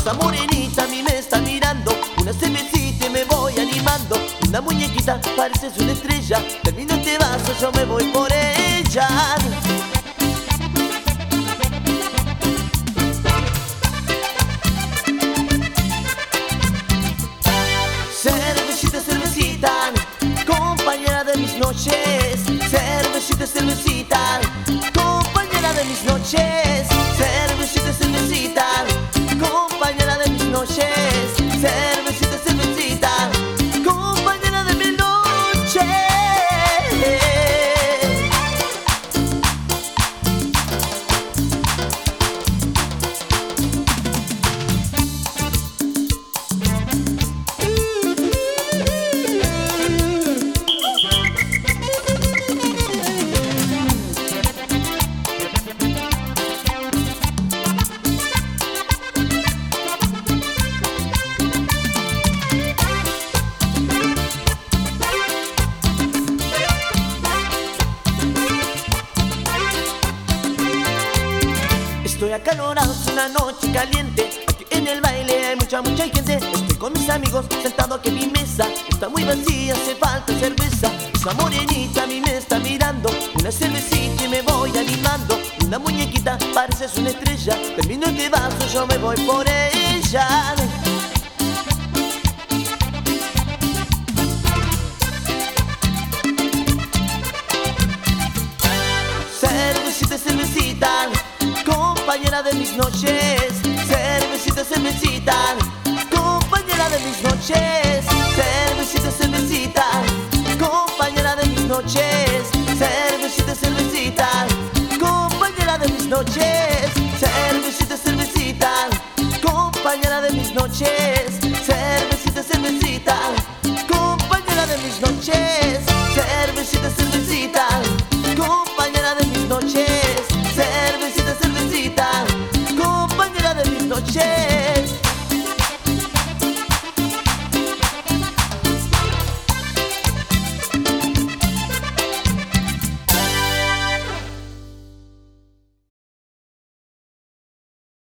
Esa morenita a mí me está mirando, una cervecita y me voy animando. Una muñequita pareces una estrella, termino este vaso, yo me voy por ella. Cervecita, cervecita, compañera de mis noches. Cervecita, cervecita, compañera de mis noches. Cervecita, cervecita, compañera de mis noches. Cervecita, cervecita, compañera de mis noches. Estoy acalorado, es una noche caliente. Aquí en el baile hay mucha gente. Estoy con mis amigos sentado aquí en mi mesa. Está muy vacía, hace falta cerveza. Esa morenita a mí me está mirando, una cervecita y me voy animando. Una muñequita pareces una estrella, termino este vaso, yo me voy por ella. Cervecita, cervecita, compañera de mis noches. Cervecita, cervecita, compañera de mis noches. Cervecita, cervecita, compañera de mis noches. Cervecita, cervecita, compañera de mis noches. Cervecita, cervecita, compañera de mis noches. Cervecita, cervecita.